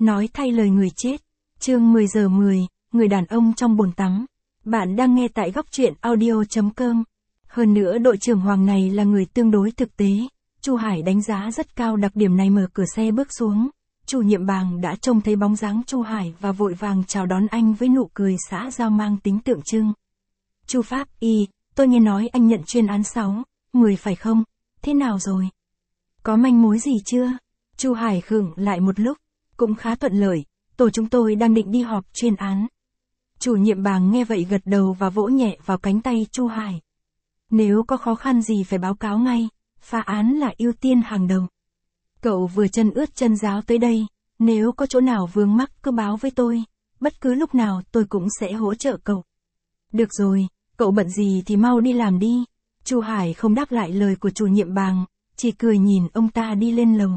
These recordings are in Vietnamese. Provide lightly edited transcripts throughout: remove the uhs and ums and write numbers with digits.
Nói thay lời người chết. Chương 10 giờ 10, người đàn ông trong bồn tắm. Bạn đang nghe tại góc truyện audio.com. Hơn nữa đội trưởng Hoàng này là người tương đối thực tế. Chu Hải đánh giá rất cao đặc điểm này. Mở cửa xe bước xuống. Chủ nhiệm Bàng đã trông thấy bóng dáng Chu Hải và vội vàng chào đón anh với nụ cười xã giao mang tính tượng trưng. Chu Pháp Y, tôi nghe nói anh nhận chuyên án 6, 10 phải không? Thế nào rồi? Có manh mối gì chưa? Chu Hải khựng lại một lúc. Cũng khá thuận lợi, tổ chúng tôi đang định đi họp chuyên án. Chủ nhiệm Bàng nghe vậy gật đầu và vỗ nhẹ vào cánh tay Chu Hải. Nếu có khó khăn gì phải báo cáo ngay, phá án là ưu tiên hàng đầu. Cậu vừa chân ướt chân ráo tới đây, nếu có chỗ nào vướng mắc cứ báo với tôi, bất cứ lúc nào tôi cũng sẽ hỗ trợ cậu. Được rồi, cậu bận gì thì mau đi làm đi. Chu Hải không đáp lại lời của chủ nhiệm Bàng, chỉ cười nhìn ông ta đi lên lầu.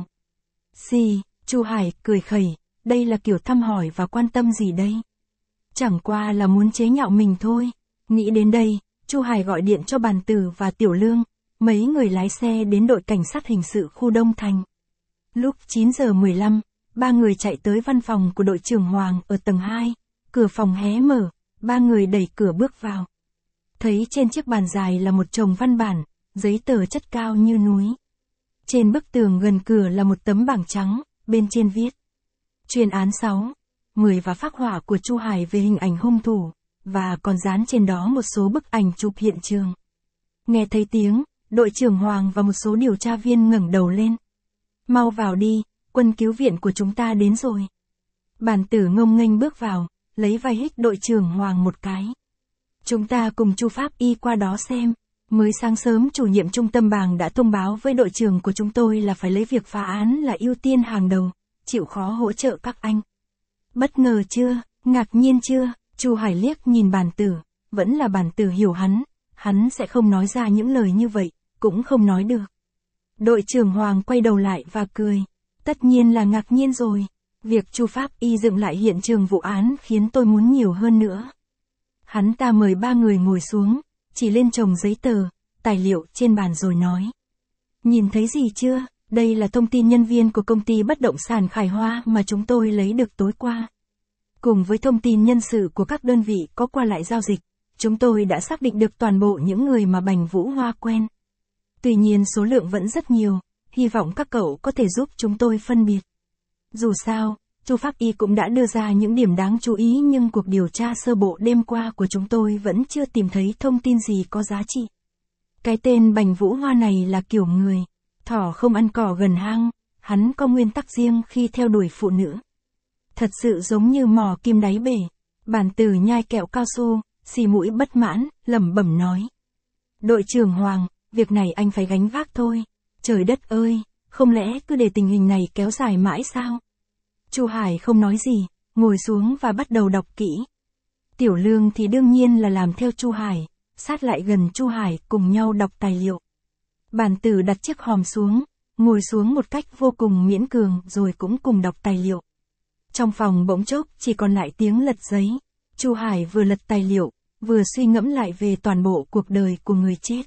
Chu Hải cười khẩy, đây là kiểu thăm hỏi và quan tâm gì đây? Chẳng qua là muốn chế nhạo mình thôi. Nghĩ đến đây, Chu Hải gọi điện cho Bàn Tử và Tiểu Lương, mấy người lái xe đến đội cảnh sát hình sự khu Đông Thành. Lúc 9 giờ 15, ba người chạy tới văn phòng của đội trưởng Hoàng ở tầng 2, cửa phòng hé mở, ba người đẩy cửa bước vào. Thấy trên chiếc bàn dài là một chồng văn bản, giấy tờ chất cao như núi. Trên bức tường gần cửa là một tấm bảng trắng, bên trên viết chuyên án 6, 10 và phác họa của Chu Hải về hình ảnh hung thủ, và còn dán trên đó một số bức ảnh chụp hiện trường. Nghe thấy tiếng, đội trưởng Hoàng và một số điều tra viên ngẩng đầu lên. Mau vào đi, quân cứu viện của chúng ta đến rồi. Bàn Tử ngông nghênh bước vào, lấy vai hít đội trưởng Hoàng một cái. Chúng ta cùng Chu Pháp Y qua đó xem. Mới sáng sớm chủ nhiệm trung tâm Bàng đã thông báo với đội trưởng của chúng tôi là phải lấy việc phá án là ưu tiên hàng đầu, chịu khó hỗ trợ các anh. Bất ngờ chưa, ngạc nhiên chưa? Chu Hải liếc nhìn Bàn Tử, vẫn là Bàn Tử hiểu hắn sẽ không nói ra những lời như vậy, cũng không nói được. Đội trưởng Hoàng quay đầu lại và cười, tất nhiên là ngạc nhiên rồi, việc Chu Pháp Y dựng lại hiện trường vụ án khiến tôi muốn nhiều hơn nữa. Hắn ta mời ba người ngồi xuống, chỉ lên chồng giấy tờ, tài liệu trên bàn rồi nói. Nhìn thấy gì chưa? Đây là thông tin nhân viên của công ty bất động sản Khải Hoa mà chúng tôi lấy được tối qua. Cùng với thông tin nhân sự của các đơn vị có qua lại giao dịch, chúng tôi đã xác định được toàn bộ những người mà Bành Vũ Hoa quen. Tuy nhiên số lượng vẫn rất nhiều, hy vọng các cậu có thể giúp chúng tôi phân biệt. Dù sao, Chu Pháp Y cũng đã đưa ra những điểm đáng chú ý nhưng cuộc điều tra sơ bộ đêm qua của chúng tôi vẫn chưa tìm thấy thông tin gì có giá trị. Cái tên Bành Vũ Hoa này là kiểu người, thỏ không ăn cỏ gần hang, hắn có nguyên tắc riêng khi theo đuổi phụ nữ. Thật sự giống như mò kim đáy bể. Bàn Tử nhai kẹo cao su, xì mũi bất mãn, lẩm bẩm nói. Đội trưởng Hoàng, việc này anh phải gánh vác thôi. Trời đất ơi, không lẽ cứ để tình hình này kéo dài mãi sao? Chu Hải không nói gì, ngồi xuống và bắt đầu đọc kỹ. Tiểu Lương thì đương nhiên là làm theo Chu Hải, sát lại gần Chu Hải cùng nhau đọc tài liệu. Bàn Tử đặt chiếc hòm xuống, ngồi xuống một cách vô cùng miễn cường rồi cũng cùng đọc tài liệu. Trong phòng bỗng chốc chỉ còn lại tiếng lật giấy. Chu Hải vừa lật tài liệu, vừa suy ngẫm lại về toàn bộ cuộc đời của người chết.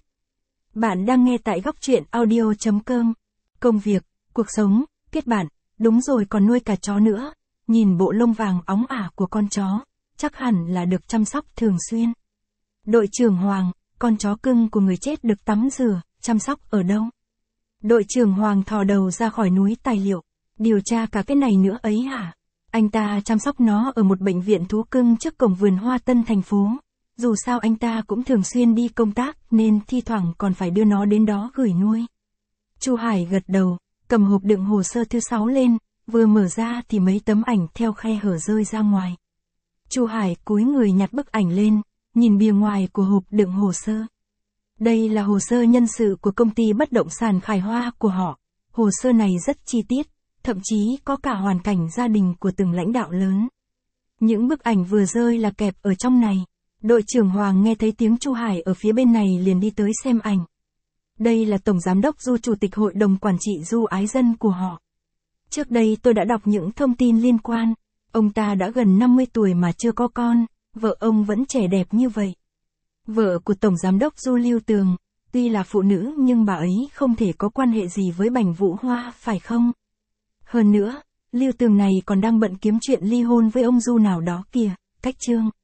Bạn đang nghe tại góc truyện audio.com. Công việc, cuộc sống, kết bạn, đúng rồi còn nuôi cả chó nữa. Nhìn bộ lông vàng óng ả của con chó, chắc hẳn là được chăm sóc thường xuyên. Đội trưởng Hoàng, con chó cưng của người chết được tắm rửa, chăm sóc ở đâu? Đội trưởng Hoàng thò đầu ra khỏi núi tài liệu. Điều tra cả cái này nữa ấy hả? Anh ta chăm sóc nó ở một bệnh viện thú cưng trước cổng vườn hoa Tân thành phố. Dù sao anh ta cũng thường xuyên đi công tác nên thi thoảng còn phải đưa nó đến đó gửi nuôi. Chu Hải gật đầu, cầm hộp đựng hồ sơ thứ 6 lên, vừa mở ra thì mấy tấm ảnh theo khe hở rơi ra ngoài. Chu Hải cúi người nhặt bức ảnh lên, nhìn bìa ngoài của hộp đựng hồ sơ. Đây là hồ sơ nhân sự của công ty bất động sản Khải Hoa của họ. Hồ sơ này rất chi tiết, thậm chí có cả hoàn cảnh gia đình của từng lãnh đạo lớn. Những bức ảnh vừa rơi là kẹp ở trong này. Đội trưởng Hoàng nghe thấy tiếng Chu Hải ở phía bên này liền đi tới xem ảnh. Đây là Tổng Giám đốc Du Chủ tịch Hội đồng Quản trị Du Ái Dân của họ. Trước đây tôi đã đọc những thông tin liên quan. Ông ta đã gần 50 tuổi mà chưa có con, vợ ông vẫn trẻ đẹp như vậy. Vợ của Tổng Giám đốc Du Lưu Tường, tuy là phụ nữ nhưng bà ấy không thể có quan hệ gì với Bành Vũ Hoa, phải không? Hơn nữa, Lưu Tường này còn đang bận kiếm chuyện ly hôn với ông Du nào đó kìa, cách chương.